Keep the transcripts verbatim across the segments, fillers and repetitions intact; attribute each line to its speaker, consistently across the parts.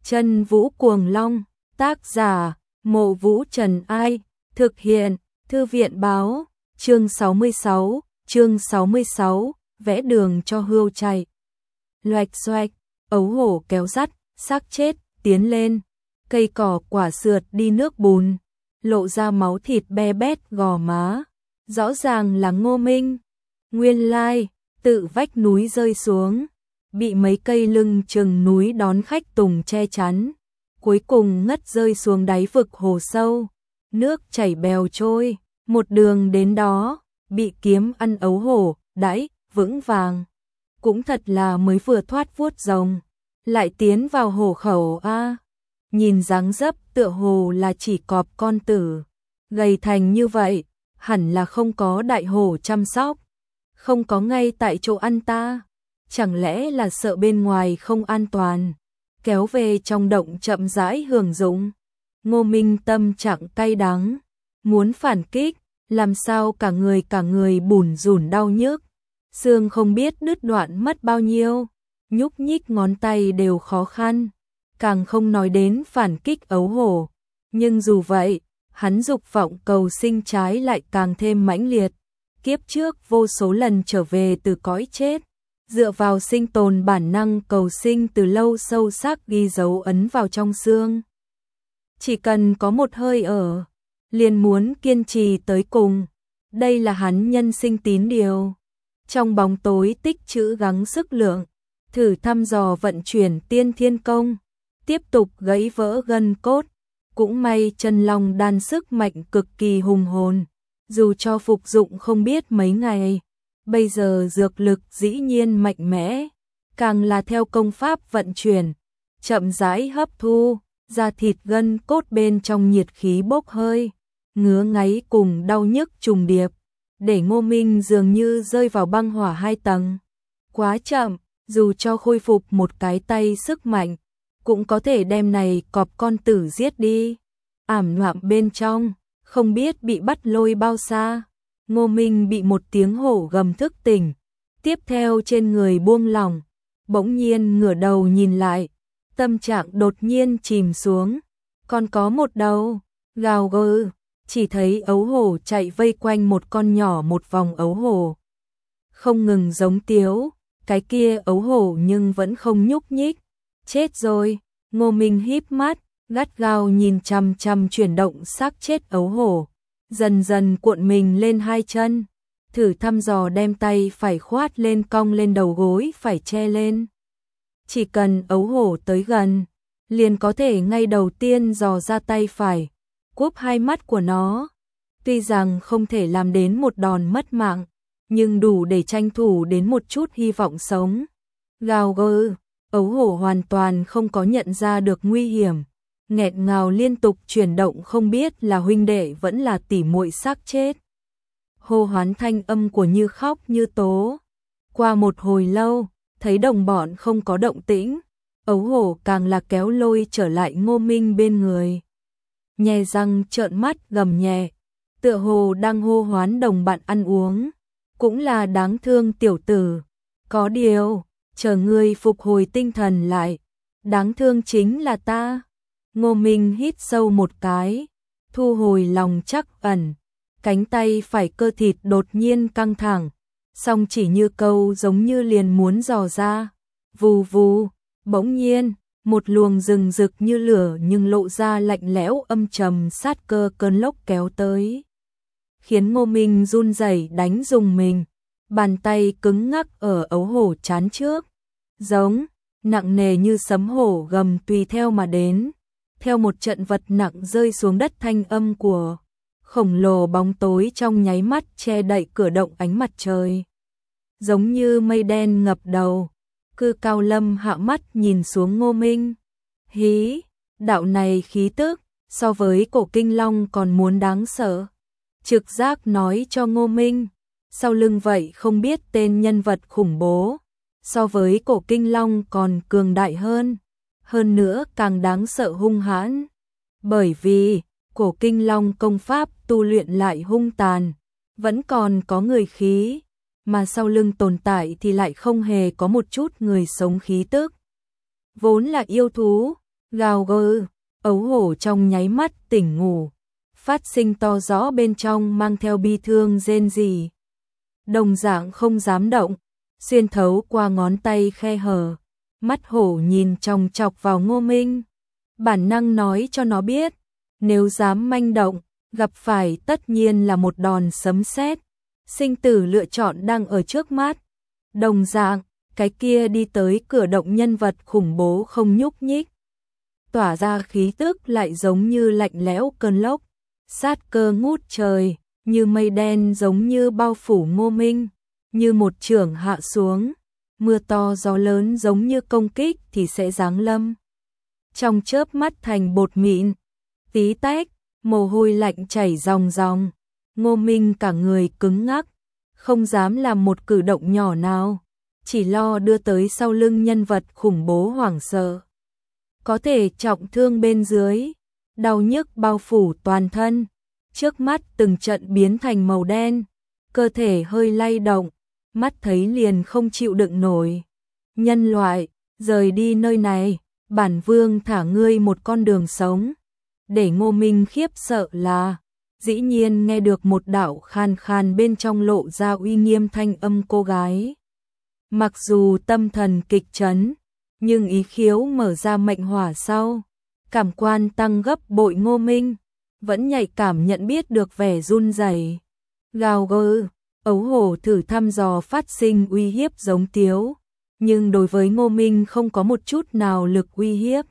Speaker 1: Chân Vũ Cuồng Long, tác giả, Mộ Vũ Trần Ai, thực hiện, Thư viện Báo, chương sáu mươi sáu, chương sáu mươi sáu, vẽ đường cho hươu chạy. Loạch xoạch, ấu hổ kéo dắt, xác chết, tiến lên, cây cỏ quả sượt đi nước bùn, lộ ra máu thịt be bét gò má, rõ ràng là Ngô Minh. Nguyên lai, tự vách núi rơi xuống, bị mấy cây lưng chừng núi đón khách tùng che chắn, cuối cùng ngất rơi xuống đáy vực hồ sâu, nước chảy bèo trôi, một đường đến đó, bị kiếm ăn ấu hổ, đãi, vững vàng. Cũng thật là mới vừa thoát vuốt rồng, lại tiến vào hổ khẩu a. Nhìn dáng dấp tựa hồ là chỉ cọp con tử, gầy thành như vậy, hẳn là không có đại hổ chăm sóc, không có ngay tại chỗ ăn ta, chẳng lẽ là sợ bên ngoài không an toàn, kéo về trong động chậm rãi hưởng dụng. Ngô Minh tâm trạng cay đắng, muốn phản kích, làm sao cả người cả người bủn rủn đau nhức, xương không biết đứt đoạn mất bao nhiêu, nhúc nhích ngón tay đều khó khăn, càng không nói đến phản kích ấu hổ. Nhưng dù vậy, hắn dục vọng cầu sinh trái lại càng thêm mãnh liệt. Kiếp trước vô số lần trở về từ cõi chết, dựa vào sinh tồn bản năng cầu sinh từ lâu sâu sắc ghi dấu ấn vào trong xương. Chỉ cần có một hơi ở, liền muốn kiên trì tới cùng. Đây là hắn nhân sinh tín điều. Trong bóng tối tích trữ gắng sức lượng, thử thăm dò vận chuyển tiên thiên công, tiếp tục gãy vỡ gân cốt. Cũng may chân long đan sức mạnh cực kỳ hùng hồn, dù cho phục dụng không biết mấy ngày, bây giờ dược lực dĩ nhiên mạnh mẽ, càng là theo công pháp vận chuyển, chậm rãi hấp thu, da thịt gân cốt bên trong nhiệt khí bốc hơi, ngứa ngáy cùng đau nhức trùng điệp, để Ngô Minh dường như rơi vào băng hỏa hai tầng. Quá chậm, dù cho khôi phục một cái tay sức mạnh, cũng có thể đem này cọp con tử giết đi. Ảm loạn bên trong, không biết bị bắt lôi bao xa, Ngô Minh bị một tiếng hổ gầm thức tỉnh, tiếp theo trên người buông lỏng, bỗng nhiên ngửa đầu nhìn lại, tâm trạng đột nhiên chìm xuống, còn có một đầu, gào gừ, chỉ thấy ấu hổ chạy vây quanh một con nhỏ một vòng ấu hổ. Không ngừng giống tiếu, cái kia ấu hổ nhưng vẫn không nhúc nhích, chết rồi, Ngô Minh híp mắt, gắt gao nhìn chằm chằm chuyển động xác chết ấu hổ, dần dần cuộn mình lên hai chân, thử thăm dò đem tay phải khoát lên cong lên đầu gối phải che lên. Chỉ cần ấu hổ tới gần, liền có thể ngay đầu tiên dò ra tay phải, cúp hai mắt của nó. Tuy rằng không thể làm đến một đòn mất mạng, nhưng đủ để tranh thủ đến một chút hy vọng sống. Gào gừ, ấu hổ hoàn toàn không có nhận ra được nguy hiểm, nghẹn ngào liên tục chuyển động không biết là huynh đệ vẫn là tỉ muội xác chết. Hô hoán thanh âm của Như khóc như tố. Qua một hồi lâu, thấy đồng bọn không có động tĩnh, ấu hổ càng là kéo lôi trở lại Ngô Minh bên người. Nhè răng trợn mắt gầm nhẹ, tựa hồ đang hô hoán đồng bạn ăn uống. Cũng là đáng thương tiểu tử. Có điều, chờ ngươi phục hồi tinh thần lại, đáng thương chính là ta. Ngô Minh hít sâu một cái, thu hồi lòng trắc ẩn, cánh tay phải cơ thịt đột nhiên căng thẳng, song chỉ như câu giống như liền muốn dò ra. Vù vù, bỗng nhiên, một luồng rừng rực như lửa nhưng lộ ra lạnh lẽo âm trầm sát cơ cơn lốc kéo tới, khiến Ngô Minh run rẩy đánh rùng mình, bàn tay cứng ngắc ở ấu hổ trán trước, giống nặng nề như sấm hổ gầm tùy theo mà đến. Theo một trận vật nặng rơi xuống đất, thanh âm của khổng lồ bóng tối trong nháy mắt che đậy cửa động ánh mặt trời, giống như mây đen ngập đầu. Cư Cao Lâm hạ mắt nhìn xuống Ngô Minh. Hí, đạo này khí tức, so với cổ kinh long còn muốn đáng sợ. Trực giác nói cho Ngô Minh, sau lưng vậy không biết tên nhân vật khủng bố, so với cổ kinh long còn cường đại hơn, hơn nữa càng đáng sợ hung hãn. Bởi vì, cổ kinh long công pháp tu luyện lại hung tàn, vẫn còn có người khí, mà sau lưng tồn tại thì lại không hề có một chút người sống khí tức. Vốn là yêu thú, Gào gừ, ấu hổ trong nháy mắt tỉnh ngủ, phát sinh to rõ bên trong mang theo bi thương rên rỉ. Đồng dạng không dám động, xuyên thấu qua ngón tay khe hở, mắt hổ nhìn chòng chọc vào Ngô Minh. Bản năng nói cho nó biết, nếu dám manh động, gặp phải tất nhiên là một đòn sấm sét. Sinh tử lựa chọn đang ở trước mắt. Đồng dạng, cái kia đi tới cửa động nhân vật khủng bố không nhúc nhích. Tỏa ra khí tức lại giống như lạnh lẽo cơn lốc, sát cơ ngút trời, như mây đen giống như bao phủ Ngô Minh, như một chưởng hạ xuống, mưa to gió lớn giống như công kích thì sẽ giáng lâm. Trong chớp mắt thành bột mịn, tí tách, mồ hôi lạnh chảy ròng ròng, Ngô Minh cả người cứng ngắc, không dám làm một cử động nhỏ nào, chỉ lo đưa tới sau lưng nhân vật khủng bố hoảng sợ. Có thể trọng thương bên dưới, đau nhức bao phủ toàn thân, trước mắt từng trận biến thành màu đen, cơ thể hơi lay động, mắt thấy liền không chịu đựng nổi. Nhân loại, rời đi nơi này, bản vương thả ngươi một con đường sống. Để Ngô Minh khiếp sợ là, dĩ nhiên nghe được một đạo khan khan bên trong lộ ra uy nghiêm thanh âm cô gái. Mặc dù tâm thần kịch chấn, nhưng ý khiếu mở ra mệnh hỏa sau, cảm quan tăng gấp bội Ngô Minh, vẫn nhạy cảm nhận biết được vẻ run rẩy. Gào gừ, ấu hổ thử thăm dò phát sinh uy hiếp giống tiếu, nhưng đối với Ngô Minh không có một chút nào lực uy hiếp.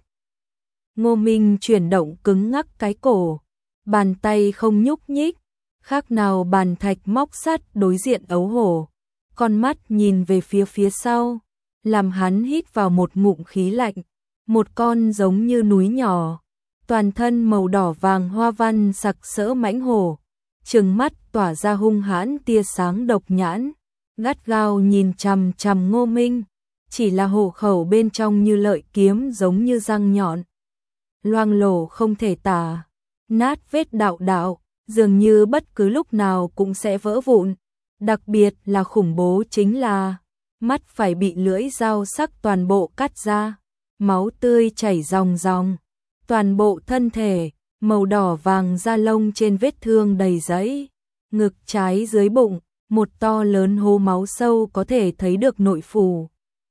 Speaker 1: Ngô Minh chuyển động cứng ngắc cái cổ, bàn tay không nhúc nhích, khác nào bàn thạch móc sắt đối diện ấu hổ, con mắt nhìn về phía phía sau, làm hắn hít vào một ngụm khí lạnh, một con giống như núi nhỏ, toàn thân màu đỏ vàng hoa văn sặc sỡ mãnh hổ, trừng mắt tỏa ra hung hãn tia sáng độc nhãn, gắt gao nhìn chằm chằm Ngô Minh, chỉ là hổ khẩu bên trong như lợi kiếm giống như răng nhọn, loang lổ không thể tả, nát vết đạo đạo, dường như bất cứ lúc nào cũng sẽ vỡ vụn. Đặc biệt là khủng bố chính là mắt phải bị lưỡi dao sắc toàn bộ cắt ra, máu tươi chảy ròng ròng, toàn bộ thân thể màu đỏ vàng da lông trên vết thương đầy giấy, ngực trái dưới bụng, một to lớn hố máu sâu có thể thấy được nội phủ.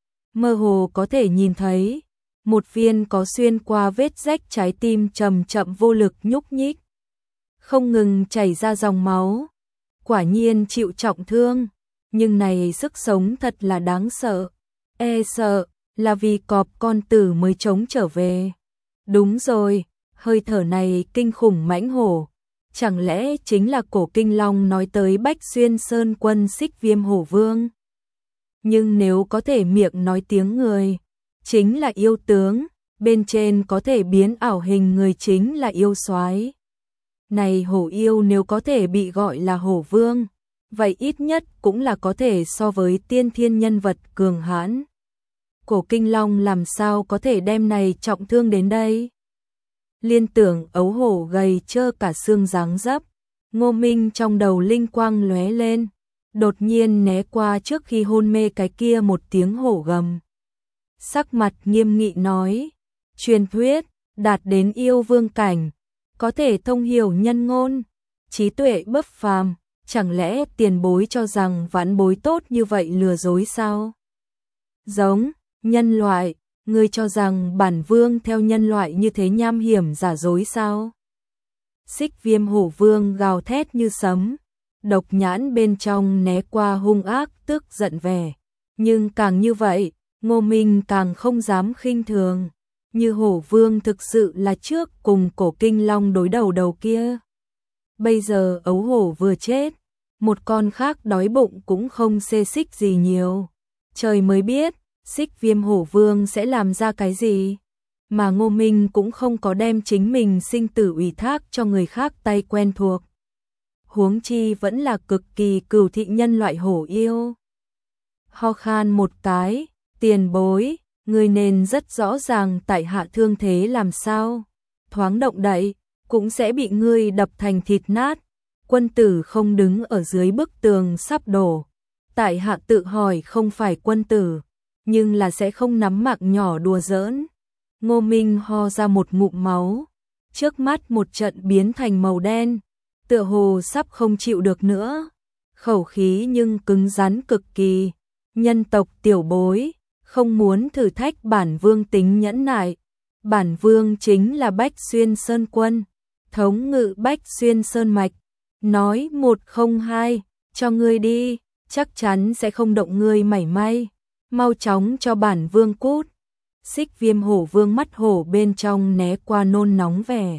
Speaker 1: Mơ hồ có thể nhìn thấy một viên có xuyên qua vết rách trái tim chậm chậm vô lực nhúc nhích, không ngừng chảy ra dòng máu. Quả nhiên chịu trọng thương, nhưng này sức sống thật là đáng sợ. E sợ là vì cọp con tử mới chống trở về. Đúng rồi, hơi thở này kinh khủng mãnh hổ, chẳng lẽ chính là cổ kinh long nói tới Bách Xuyên Sơn quân Xích Viêm Hổ Vương. Nhưng nếu có thể miệng nói tiếng người, chính là yêu tướng, bên trên có thể biến ảo hình người chính là yêu soái. Này hổ yêu nếu có thể bị gọi là hổ vương, vậy ít nhất cũng là có thể so với tiên thiên nhân vật cường hãn. Cổ kinh long làm sao có thể đem này trọng thương đến đây? Liên tưởng ấu hổ gầy trơ cả xương dáng dấp, Ngô Minh trong đầu linh quang lóe lên, đột nhiên né qua trước khi hôn mê cái kia một tiếng hổ gầm. Sắc mặt nghiêm nghị nói, truyền thuyết, đạt đến yêu vương cảnh, có thể thông hiểu nhân ngôn, trí tuệ bất phàm, chẳng lẽ tiền bối cho rằng vãn bối tốt như vậy lừa dối sao? Giống, nhân loại, ngươi cho rằng bản vương theo nhân loại như thế nham hiểm giả dối sao? Xích Viêm Hổ Vương gào thét như sấm, độc nhãn bên trong né qua hung ác tức giận vẻ, nhưng càng như vậy, Ngô Minh càng không dám khinh thường. Như hổ vương thực sự là trước cùng cổ kinh long đối đầu đầu kia. Bây giờ ấu hổ vừa chết, một con khác đói bụng cũng không xê xích gì nhiều. Trời mới biết, Xích Viêm Hổ Vương sẽ làm ra cái gì. Mà Ngô Minh cũng không có đem chính mình sinh tử ủy thác cho người khác tay quen thuộc. Huống chi vẫn là cực kỳ cừu thị nhân loại hổ yêu. Ho khan một cái, tiền bối. Người nên rất rõ ràng tại hạ thương thế làm sao, thoáng động đậy, cũng sẽ bị ngươi đập thành thịt nát. Quân tử không đứng ở dưới bức tường sắp đổ. Tại hạ tự hỏi không phải quân tử, nhưng là sẽ không nắm mạng nhỏ đùa giỡn. Ngô Minh ho ra một ngụm máu, trước mắt một trận biến thành màu đen, tựa hồ sắp không chịu được nữa. Khẩu khí nhưng cứng rắn cực kỳ, nhân tộc tiểu bối, không muốn thử thách bản vương tính nhẫn nại. Bản vương chính là Bách Xuyên Sơn Quân, thống ngự Bách Xuyên Sơn Mạch, nói một không hai, cho ngươi đi, chắc chắn sẽ không động ngươi mảy may, mau chóng cho bản vương cút. Xích Viêm hổ vương mắt hổ bên trong né qua nôn nóng vẻ.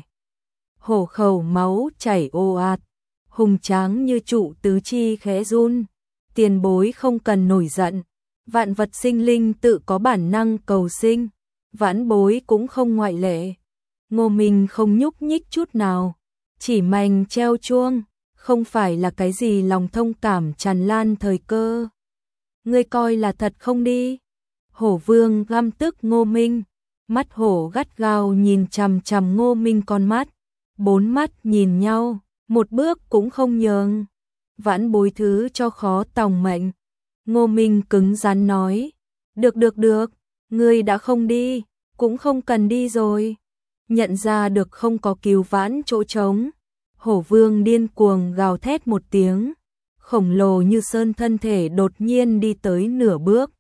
Speaker 1: Hổ khẩu máu chảy ồ ạt, hùng tráng như trụ tứ chi khẽ run. Tiền bối không cần nổi giận, vạn vật sinh linh tự có bản năng cầu sinh, vãn bối cũng không ngoại lệ. Ngô Minh không nhúc nhích chút nào, chỉ mảnh treo chuông, không phải là cái gì lòng thông cảm tràn lan thời cơ. Ngươi coi là thật không đi? Hổ vương găm tức Ngô Minh, mắt hổ gắt gao nhìn chằm chằm Ngô Minh con mắt, bốn mắt nhìn nhau, một bước cũng không nhường. Vãn bối thứ cho khó tòng mệnh. Ngô Minh cứng rắn nói, được được được, ngươi đã không đi, cũng không cần đi rồi. Nhận ra được không có cứu vãn chỗ trống, hổ vương điên cuồng gào thét một tiếng, khổng lồ như sơn thân thể đột nhiên đi tới nửa bước.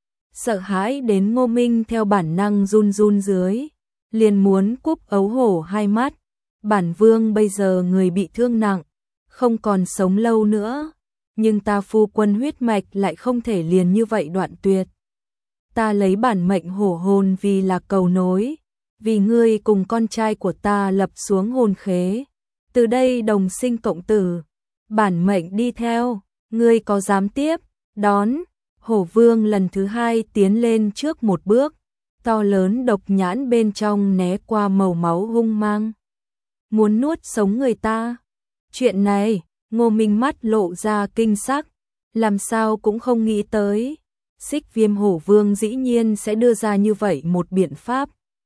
Speaker 1: Sợ hãi đến Ngô Minh theo bản năng run run dưới, liền muốn cúp ấu hổ hai mắt. Bản vương bây giờ người bị thương nặng, không còn sống lâu nữa, nhưng ta phu quân huyết mạch lại không thể liền như vậy đoạn tuyệt. Ta lấy bản mệnh hổ hồn vì là cầu nối, vì ngươi cùng con trai của ta lập xuống hồn khế, từ đây đồng sinh cộng tử, bản mệnh đi theo, ngươi có dám tiếp, đón. Hổ vương lần thứ hai tiến lên trước một bước, to lớn độc nhãn bên trong né qua màu máu hung mang. Muốn nuốt sống người ta. Chuyện này, Ngô Minh mắt lộ ra kinh sắc, làm sao cũng không nghĩ tới. Xích Viêm hổ vương dĩ nhiên sẽ đưa ra như vậy một biện pháp.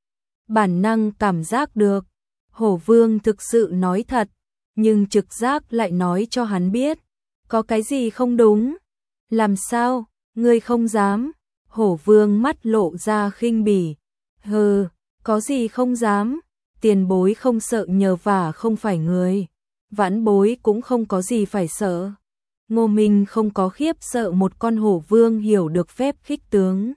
Speaker 1: Bản năng cảm giác được, hổ vương thực sự nói thật, nhưng trực giác lại nói cho hắn biết, có cái gì không đúng. Làm sao, ngươi không dám? Hổ vương mắt lộ ra khinh bỉ. Hừ, có gì không dám? Tiền bối không sợ nhờ vả không phải người, vãn bối cũng không có gì phải sợ. Ngô Minh không có khiếp sợ một con hổ vương hiểu được phép khích tướng,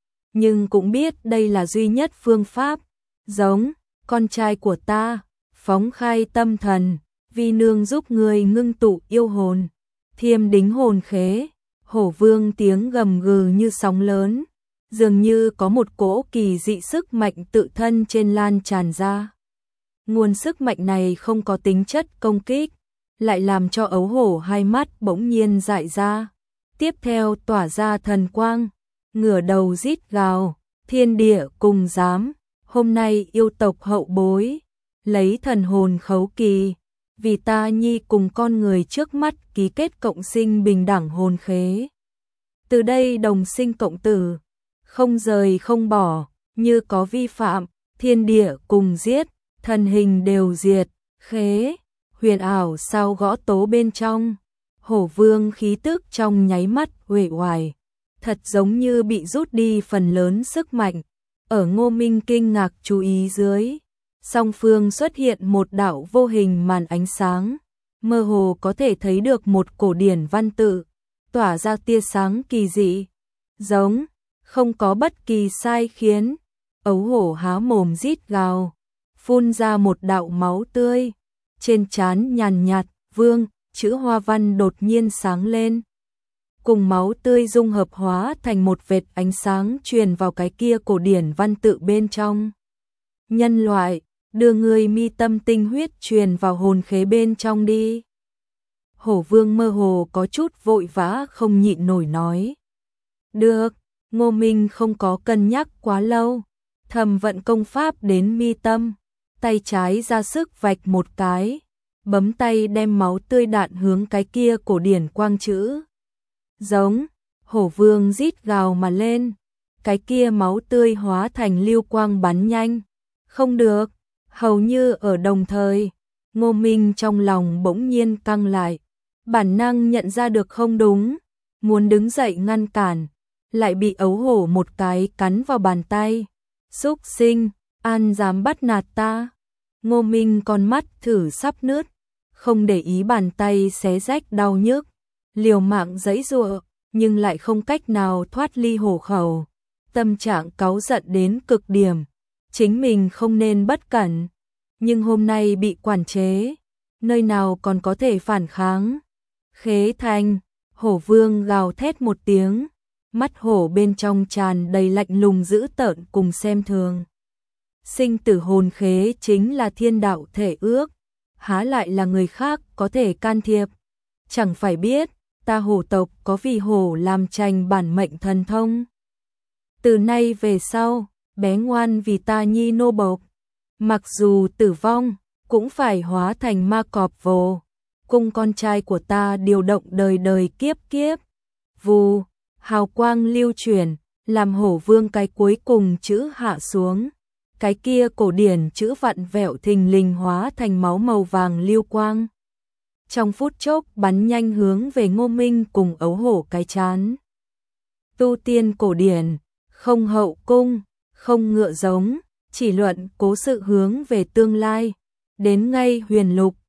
Speaker 1: nhưng cũng biết đây là duy nhất phương pháp. Giống, con trai của ta, phóng khai tâm thần, vi nương giúp người ngưng tụ yêu hồn, thiêm đính hồn khế. Hổ vương tiếng gầm gừ như sóng lớn, dường như có một cỗ kỳ dị sức mạnh tự thân trên lan tràn ra. Nguồn sức mạnh này không có tính chất công kích, lại làm cho ấu hổ hai mắt bỗng nhiên dại ra, tiếp theo tỏa ra thần quang, ngửa đầu rít gào, thiên địa cùng dám, hôm nay yêu tộc hậu bối, lấy thần hồn khấu kỳ, vì ta nhi cùng con người trước mắt ký kết cộng sinh bình đẳng hồn khế. Từ đây đồng sinh cộng tử, không rời không bỏ, như có vi phạm, thiên địa cùng giết, thần hình đều diệt, khế, huyền ảo sao gõ tố bên trong. Hổ vương khí tức trong nháy mắt uể oải, thật giống như bị rút đi phần lớn sức mạnh. Ở Ngô Minh kinh ngạc chú ý dưới, song phương xuất hiện một đạo vô hình màn ánh sáng, mơ hồ có thể thấy được một cổ điển văn tự, tỏa ra tia sáng kỳ dị, giống, không có bất kỳ sai khiến. Ấu hổ há mồm rít gào, phun ra một đạo máu tươi, trên trán nhàn nhạt, vương, chữ hoa văn đột nhiên sáng lên. Cùng máu tươi dung hợp hóa thành một vệt ánh sáng truyền vào cái kia cổ điển văn tự bên trong. Nhân loại, đưa người mi tâm tinh huyết truyền vào hồn khế bên trong đi. Hổ vương mơ hồ có chút vội vã không nhịn nổi nói. Được, Ngô Minh không có cân nhắc quá lâu, thầm vận công pháp đến mi tâm, tay trái ra sức vạch một cái, bấm tay đem máu tươi đạn hướng cái kia cổ điển quang chữ. Giống, hổ vương rít gào mà lên, cái kia máu tươi hóa thành lưu quang bắn nhanh. Không được, hầu như ở đồng thời, Ngô Minh trong lòng bỗng nhiên căng lại, bản năng nhận ra được không đúng, muốn đứng dậy ngăn cản, lại bị ấu hổ một cái cắn vào bàn tay, Súc sinh, an dám bắt nạt ta. Ngô Minh con mắt thử sắp nứt, không để ý bàn tay xé rách đau nhức, liều mạng giãy giụa, nhưng lại không cách nào thoát ly hổ khẩu. Tâm trạng cáu giận đến cực điểm, chính mình không nên bất cẩn, nhưng hôm nay bị quản chế, nơi nào còn có thể phản kháng. Khế Thành, hổ vương gào thét một tiếng, mắt hổ bên trong tràn đầy lạnh lùng dữ tợn cùng xem thường. Sinh tử hồn khế chính là thiên đạo thể ước, há lại là người khác có thể can thiệp. Chẳng phải biết, ta hổ tộc có vì hổ làm tranh bản mệnh thần thông. Từ nay về sau, bé ngoan vì ta nhi nô bộc, mặc dù tử vong, cũng phải hóa thành ma cọp vồ, cung con trai của ta điều động đời đời kiếp kiếp. Vù, hào quang lưu chuyển, làm hổ vương cái cuối cùng chữ hạ xuống. Cái kia cổ điển chữ vặn vẹo thình lình hóa thành máu màu vàng lưu quang. Trong phút chốc bắn nhanh hướng về Ngô Minh cùng ấu hổ cái chán. Tu tiên cổ điển, không hậu cung, không ngựa giống, chỉ luận cố sự hướng về tương lai. Đến ngay huyền lục,